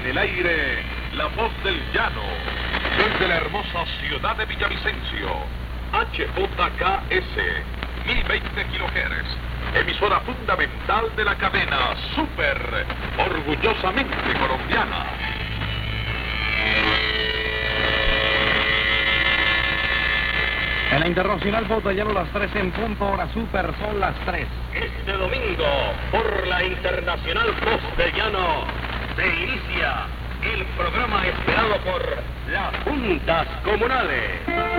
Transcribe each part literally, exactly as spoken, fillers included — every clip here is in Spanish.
el aire, la voz del llano, desde la hermosa ciudad de Villavicencio, H J K S, mil veinte kilohertz, emisora fundamental de la cadena Super, orgullosamente colombiana. En la Internacional Voz del Llano, las tres en punto, hora Super, son las tres. Este domingo, por la Internacional Voz del Llano, se inicia el programa esperado por las juntas comunales.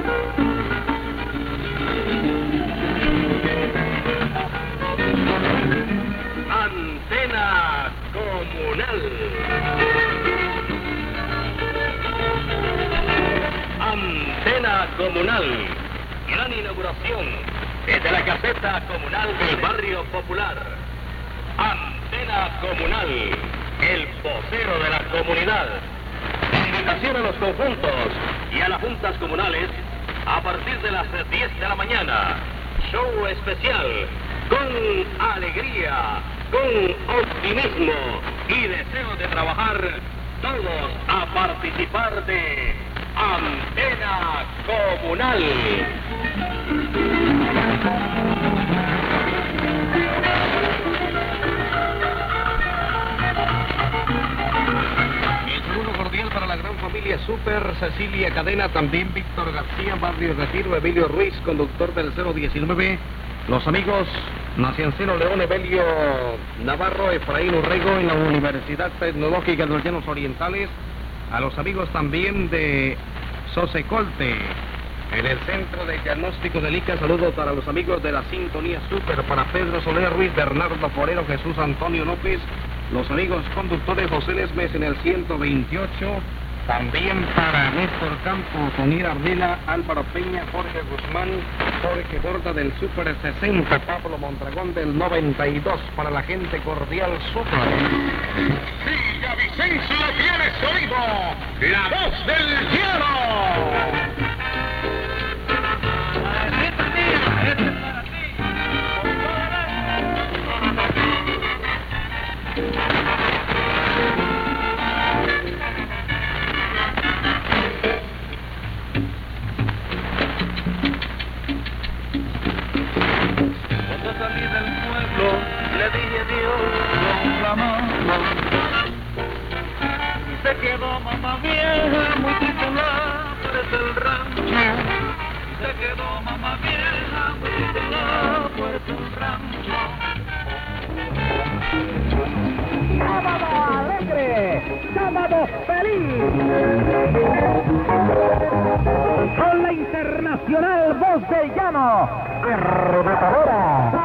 Antena Comunal. Antena Comunal. Gran inauguración desde la caseta comunal del barrio popular. Antena Comunal, el vocero de la comunidad. Invitación a los conjuntos y a las juntas comunales a partir de las diez de la mañana. Show especial con alegría, con optimismo y deseo de trabajar todos a participar de Antena Comunal. El saludo cordial para la gran familia Super, Cecilia Cadena, también Víctor García, Barrio Retiro, Emilio Ruiz, conductor del cero diecinueve, los amigos Nacianceno León, Evelio Navarro, Efraín Urrego en la Universidad Tecnológica de los Llanos Orientales, a los amigos también de Sosecolte, en el Centro de Diagnóstico del I C A, saludos para los amigos de la Sintonía Super, para Pedro Soler Ruiz, Bernardo Forero, Jesús Antonio López, los amigos conductores José Lesmes en el ciento veintiocho, también para Néstor Campos, Onir Ardila, Álvaro Peña, Jorge Guzmán, Jorge Borda del Super sesenta, Pablo Mondragón del noventa y dos, para la gente cordial Super. Villavicencio tiene oído, la voz del llano. Cuando salí del pueblo, le dije Dios con la mano. Y se quedó mamá vieja, muy titular, parece el rancho. Y se quedó mamá vieja, muy titular, parece el rancho. ¡Sábado alegre! ¡Sábado feliz! Con la Internacional Voz del Llano, arrebatadora.